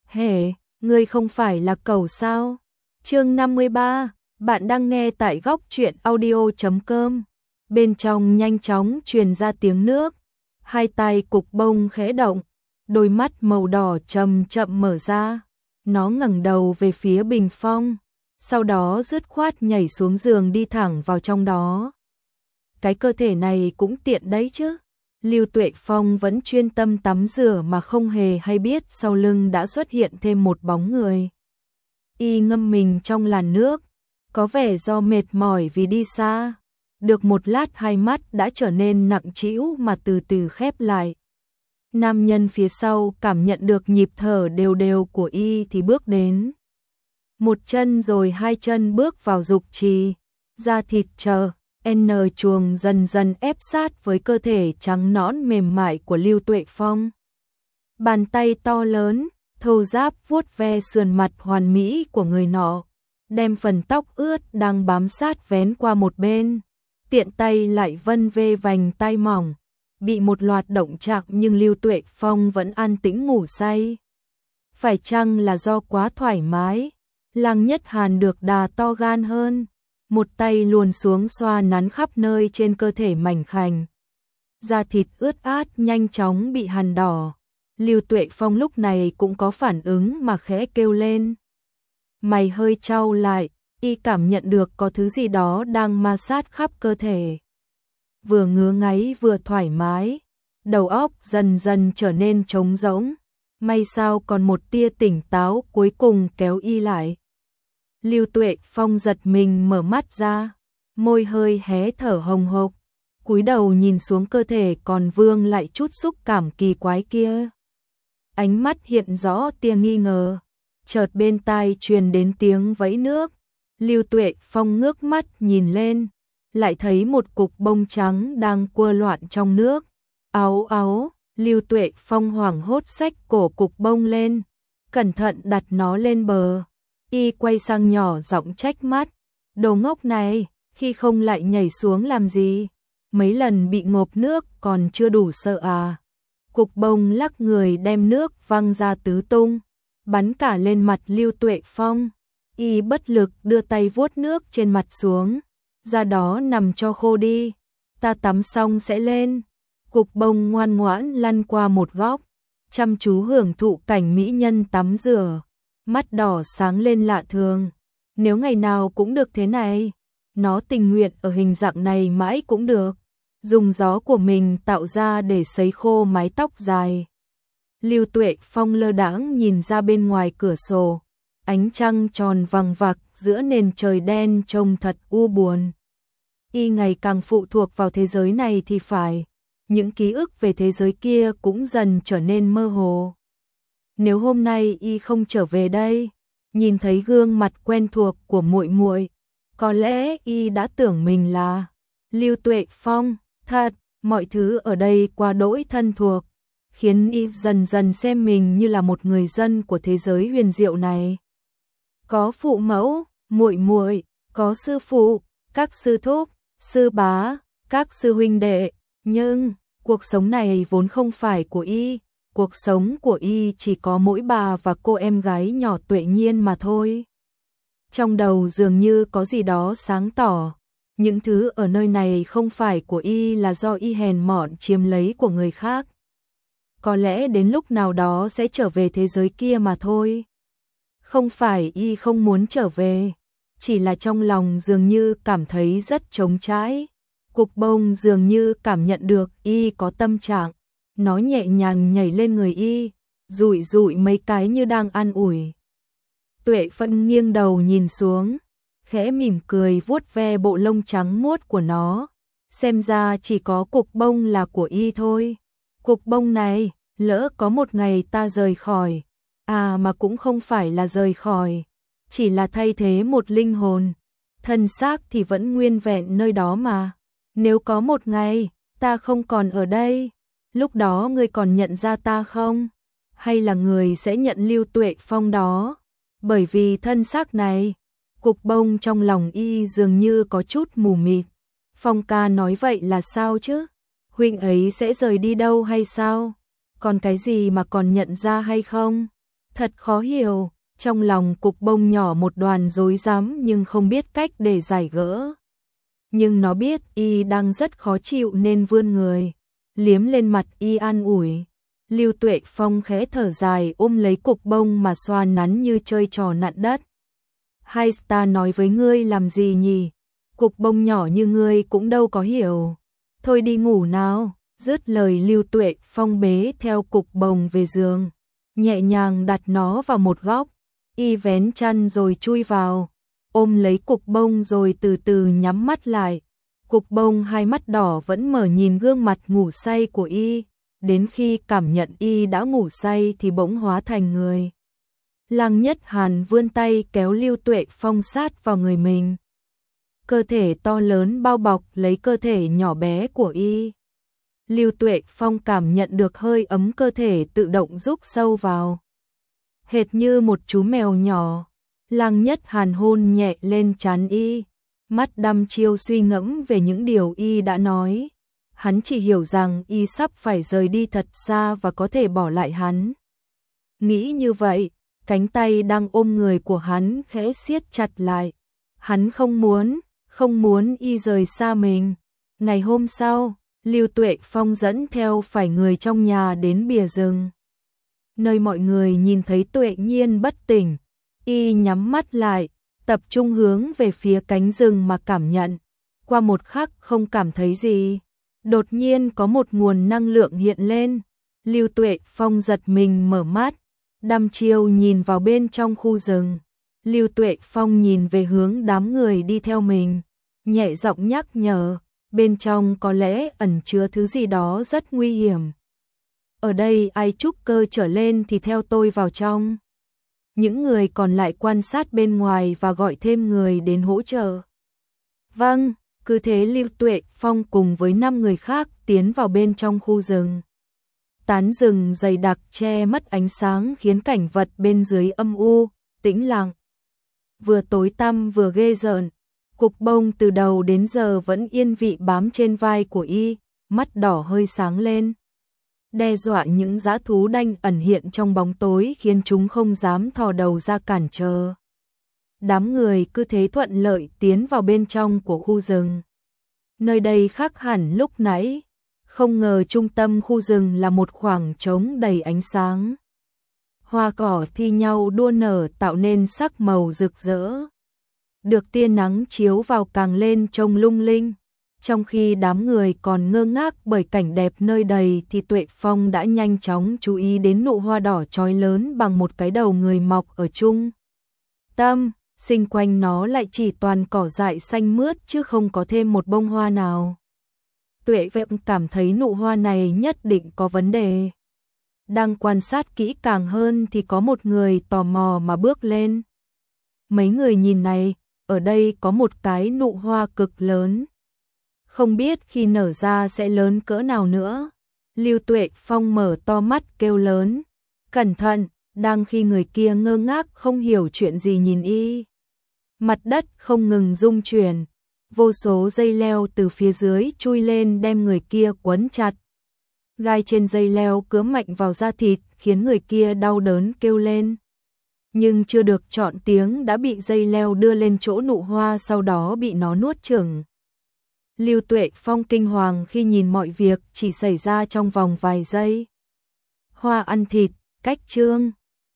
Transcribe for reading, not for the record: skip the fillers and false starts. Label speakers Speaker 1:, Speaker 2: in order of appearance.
Speaker 1: Hề, ngươi không phải là cẩu sao? Chương 53, bạn đang nghe tại góc truyện audio.com. Bên trong nhanh chóng truyền ra tiếng nước, hai tay Cục Bông khẽ động, đôi mắt màu đỏ chậm chậm mở ra. Nó ngẩng đầu về phía bình phong, sau đó dứt khoát nhảy xuống giường đi thẳng vào trong đó. Cái cơ thể này cũng tiện đấy chứ. Lưu Tuệ Phong vẫn chuyên tâm tắm rửa mà không hề hay biết sau lưng đã xuất hiện thêm một bóng người. Y ngâm mình trong làn nước, có vẻ do mệt mỏi vì đi xa. Được một lát hai mắt đã trở nên nặng trĩu mà từ từ khép lại. Nam nhân phía sau cảm nhận được nhịp thở đều đều của Y thì bước đến. Một chân rồi hai chân bước vào dục trì, da thịt chờ. N chuồng dần dần ép sát với cơ thể trắng nõn mềm mại của Lưu Tuệ Phong. Bàn tay to lớn, thô ráp vuốt ve sườn mặt hoàn mỹ của người nọ, đem phần tóc ướt đang bám sát vén qua một bên, tiện tay lại vân vê vành tay mỏng. Bị một loạt động chạm nhưng Lưu Tuệ Phong vẫn an tĩnh ngủ say. Phải chăng là do quá thoải mái, Lăng Nhất Hàn được đà to gan hơn. Một tay luồn xuống xoa nắn khắp nơi trên cơ thể mảnh khảnh. Da thịt ướt át nhanh chóng bị hằn đỏ. Lưu Tuệ Phong lúc này cũng có phản ứng mà khẽ kêu lên. Mày hơi chau lại, Y cảm nhận được có thứ gì đó đang ma sát khắp cơ thể. Vừa ngứa ngáy vừa thoải mái, đầu óc dần dần trở nên trống rỗng. May sao còn một tia tỉnh táo cuối cùng kéo Y lại. Lưu Tuệ Phong giật mình mở mắt ra, môi hơi hé thở hồng hộc, cúi đầu nhìn xuống cơ thể còn vương lại chút xúc cảm kỳ quái kia. Ánh mắt hiện rõ tia nghi ngờ, chợt bên tai truyền đến tiếng vẫy nước. Lưu Tuệ Phong ngước mắt nhìn lên, lại thấy một cục bông trắng đang quơ loạn trong nước. Áu áu, Lưu Tuệ Phong hoảng hốt xách cổ cục bông lên, cẩn thận đặt nó lên bờ. Y quay sang nhỏ giọng trách móc, đồ ngốc này, khi không lại nhảy xuống làm gì, mấy lần bị ngộp nước còn chưa đủ sợ à. Cục bông lắc người đem nước văng ra tứ tung, bắn cả lên mặt Lưu Tuệ Phong. Y bất lực đưa tay vuốt nước trên mặt xuống, ra đó nằm cho khô đi, ta tắm xong sẽ lên. Cục bông ngoan ngoãn lăn qua một góc, chăm chú hưởng thụ cảnh mỹ nhân tắm rửa. Mắt đỏ sáng lên lạ thường. Nếu ngày nào cũng được thế này, nó tình nguyện ở hình dạng này mãi cũng được. Dùng gió của mình tạo ra để sấy khô mái tóc dài. Lưu Tuệ Phong lơ đãng nhìn ra bên ngoài cửa sổ. Ánh trăng tròn vằng vặc giữa nền trời đen trông thật u buồn. Y ngày càng phụ thuộc vào thế giới này thì phải. Những ký ức về thế giới kia cũng dần trở nên mơ hồ. Nếu hôm nay Y không trở về đây, nhìn thấy gương mặt quen thuộc của muội muội, có lẽ Y đã tưởng mình là Lưu Tuệ Phong. Thật, mọi thứ ở đây quá đỗi thân thuộc, khiến Y dần dần xem mình như là một người dân của thế giới huyền diệu này. Có phụ mẫu, muội muội, có sư phụ, các sư thúc, sư bá, các sư huynh đệ, nhưng cuộc sống này vốn không phải của Y. Cuộc sống của Y chỉ có mỗi bà và cô em gái nhỏ Tuệ Nhiên mà thôi. Trong đầu dường như có gì đó sáng tỏ. Những thứ ở nơi này không phải của Y là do Y hèn mọn chiếm lấy của người khác. Có lẽ đến lúc nào đó sẽ trở về thế giới kia mà thôi. Không phải Y không muốn trở về, chỉ là trong lòng dường như cảm thấy rất trống trải. Cục bông dường như cảm nhận được Y có tâm trạng. Nó nhẹ nhàng nhảy lên người Y, dụi dụi mấy cái như đang an ủi. Tuệ Phân nghiêng đầu nhìn xuống, khẽ mỉm cười vuốt ve bộ lông trắng muốt của nó. Xem ra chỉ có cục bông là của Y thôi. Cục bông này, lỡ có một ngày ta rời khỏi, à mà cũng không phải là rời khỏi, chỉ là thay thế một linh hồn. Thân xác thì vẫn nguyên vẹn nơi đó mà. Nếu có một ngày, ta không còn ở đây, lúc đó ngươi còn nhận ra ta không? Hay là người sẽ nhận Lưu Tuệ Phong đó? Bởi vì thân xác này, cục bông trong lòng Y dường như có chút mù mịt. Phong ca nói vậy là sao chứ? Huynh ấy sẽ rời đi đâu hay sao? Còn cái gì mà còn nhận ra hay không? Thật khó hiểu, trong lòng cục bông nhỏ một đoàn rối rắm nhưng không biết cách để giải gỡ. Nhưng nó biết y đang rất khó chịu nên vươn người, liếm lên mặt y an ủi. Lưu Tuệ Phong khẽ thở dài ôm lấy cục bông mà xoa nắn như chơi trò nặn đất. Hay ta nói với ngươi làm gì nhỉ? Cục bông nhỏ như ngươi cũng đâu có hiểu. Thôi đi ngủ nào. Dứt lời Lưu Tuệ Phong bế theo cục bông về giường, nhẹ nhàng đặt nó vào một góc, y vén chăn rồi chui vào, ôm lấy cục bông rồi từ từ nhắm mắt lại. Cục bông hai mắt đỏ vẫn mở nhìn gương mặt ngủ say của y, đến khi cảm nhận y đã ngủ say thì bỗng hóa thành người. Lăng Nhất Hàn vươn tay kéo Lưu Tuệ Phong sát vào người mình. Cơ thể to lớn bao bọc lấy cơ thể nhỏ bé của y. Lưu Tuệ Phong cảm nhận được hơi ấm cơ thể tự động rúc sâu vào. Hệt như một chú mèo nhỏ, Lăng Nhất Hàn hôn nhẹ lên trán y, mắt đăm chiêu suy ngẫm về những điều y đã nói. Hắn chỉ hiểu rằng y sắp phải rời đi thật xa và có thể bỏ lại hắn. Nghĩ như vậy, cánh tay đang ôm người của hắn khẽ siết chặt lại. Hắn không muốn y rời xa mình. Ngày hôm sau, Lưu Tuệ Phong dẫn theo phải người trong nhà đến bìa rừng. Nơi mọi người nhìn thấy Tuệ Nhiên bất tỉnh, y nhắm mắt lại, tập trung hướng về phía cánh rừng mà cảm nhận. Qua một khắc không cảm thấy gì, đột nhiên có một nguồn năng lượng hiện lên. Lưu Tuệ Phong giật mình mở mắt, đăm chiêu nhìn vào bên trong khu rừng. Lưu Tuệ Phong nhìn về hướng đám người đi theo mình, nhẹ giọng nhắc nhở, bên trong có lẽ ẩn chứa thứ gì đó rất nguy hiểm. Ở đây ai trúc cơ trở lên thì theo tôi vào trong. Những người còn lại quan sát bên ngoài và gọi thêm người đến hỗ trợ. Vâng, cứ thế Lưu Tuệ Phong cùng với 5 người khác tiến vào bên trong khu rừng. Tán rừng dày đặc che mất ánh sáng khiến cảnh vật bên dưới âm u, tĩnh lặng. Vừa tối tăm vừa ghê rợn, cục bông từ đầu đến giờ vẫn yên vị bám trên vai của y, mắt đỏ hơi sáng lên. Đe dọa những dã thú đanh ẩn hiện trong bóng tối khiến chúng không dám thò đầu ra cản trở. Đám người cứ thế thuận lợi tiến vào bên trong của khu rừng. Nơi đây khác hẳn lúc nãy, không ngờ trung tâm khu rừng là một khoảng trống đầy ánh sáng. Hoa cỏ thi nhau đua nở tạo nên sắc màu rực rỡ. Được tia nắng chiếu vào càng lên trông lung linh. Trong khi đám người còn ngơ ngác bởi cảnh đẹp nơi đây thì Tuệ Phong đã nhanh chóng chú ý đến nụ hoa đỏ chói lớn bằng một cái đầu người mọc ở trung tâm, xung quanh nó lại chỉ toàn cỏ dại xanh mướt chứ không có thêm một bông hoa nào. Tuệ Phong cảm thấy nụ hoa này nhất định có vấn đề. Đang quan sát kỹ càng hơn thì có một người tò mò mà bước lên. Mấy người nhìn này, ở đây có một cái nụ hoa cực lớn. Không biết khi nở ra sẽ lớn cỡ nào nữa. Lưu Tuệ Phong mở to mắt kêu lớn. Cẩn thận, đang khi người kia ngơ ngác không hiểu chuyện gì nhìn y. Mặt đất không ngừng rung chuyển. Vô số dây leo từ phía dưới chui lên đem người kia quấn chặt. Gai trên dây leo cứa mạnh vào da thịt khiến người kia đau đớn kêu lên. Nhưng chưa được chọn tiếng đã bị dây leo đưa lên chỗ nụ hoa sau đó bị nó nuốt chửng. Lưu Tuệ Phong kinh hoàng khi nhìn mọi việc chỉ xảy ra trong vòng vài giây. Hoa ăn thịt, cách chương